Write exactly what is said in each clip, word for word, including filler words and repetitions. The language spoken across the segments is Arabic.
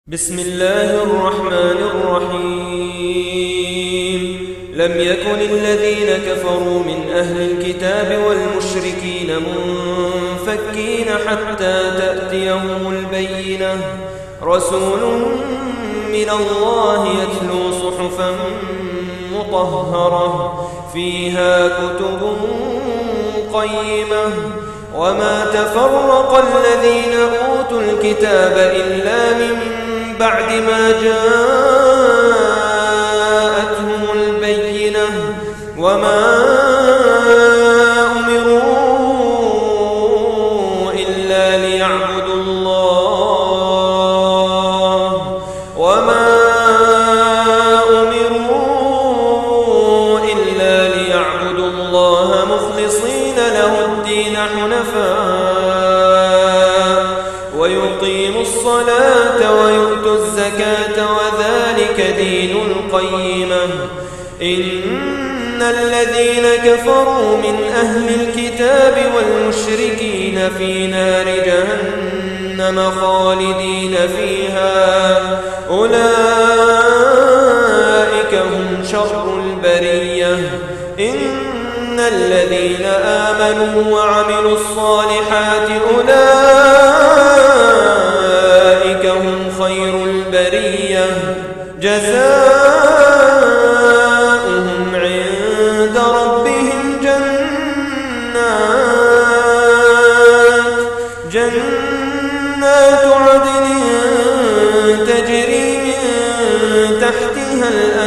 بسم الله الرحمن الرحيم لم يكن الذين كفروا من أهل الكتاب والمشركين منفكين حتى تأتيهم البينة رسول من الله يتلو صحفا مطهرة فيها كتب قيمة وما تفرق الذين أوتوا الكتاب إلا من بعد ما جاءتهم البينة وما أمروا إلا ليعبدوا الله وما أمروا إلا ليعبدوا الله مخلصين له الدين حنفاء ويقيموا الصلاة ويؤتوا الزكاة وذلك دين القيمة إن الذين كفروا من أهل الكتاب والمشركين في نار جهنم خالدين فيها أولئك هم شر البرية إن الذين آمنوا وعملوا الصالحات أولئك هم خير البرية جزاؤهم عند ربهم جنات جنات عدن تجري من تحتها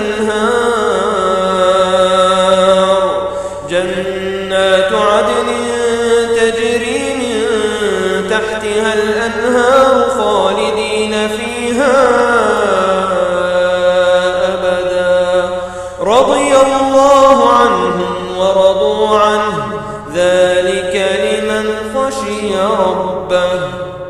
الأنهار جنات عدن تجري من تحتها الأنهار خالدين فيها أبدا رضي الله عنهم ورضوا عنه ذلك لمن خشي ربه.